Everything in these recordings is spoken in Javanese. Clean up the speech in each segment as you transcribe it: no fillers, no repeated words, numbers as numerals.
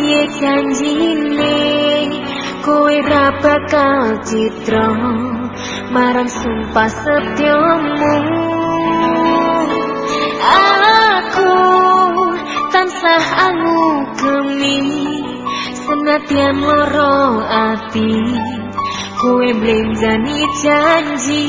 piye janjine kowe ra bakal citra marang sumpah setyamu. Aku tansah angugemi senadyan loro ati kowe blenjani janji.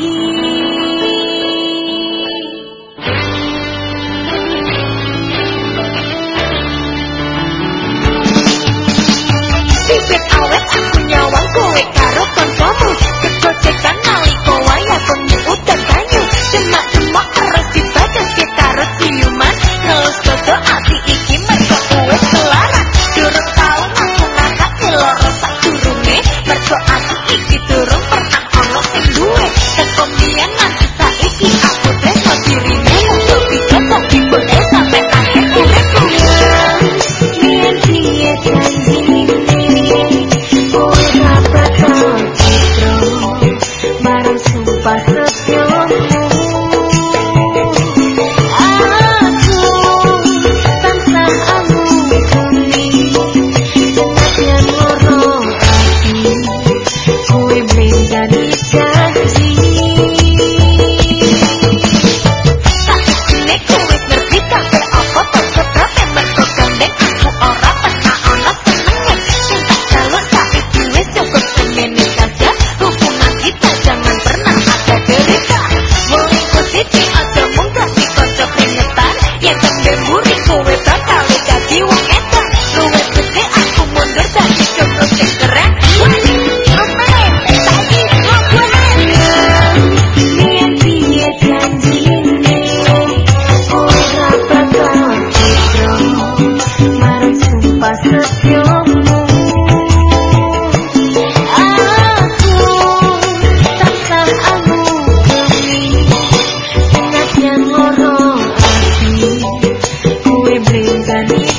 Sipit awet aku nyawang kowe karo kancamu kegocekan nalika wayah bengi udan banyu cemak-cemak terus dibadas karo ciuman ngelus dodo ati iki mergo kowe kelaran durung tau aku ngangkat loro sadurunge mergo aku iki durung pernah ono sing duwe teko mbiyen nganti saiki aku tresno dirine muga bisa kok dibone sampe akhir uripku. Biyen piye janjine marang sumpah setyamu. Aku tansah angugemi senadyan loro ati kowe blenjani janji. Sakwise kowe ngerti kabeh apa to sebabe mergo gandeng aku ora pernah ana senenge sing tak jaluk saiki wis cukup semene saja. Hubungan kita jangan pernah ada derita. Mulaiku siji aja munggah dikocok keringetan. Yen tembe mburi kowe bakal dadi wong edan. Luwih gede aku mundur dadi jomblo sing keren. Wani rumen saiki ngobrol. Biyen piye janjine ora bakal citra marang sumpah setyamu. Senadyan loro ati kowe blenjani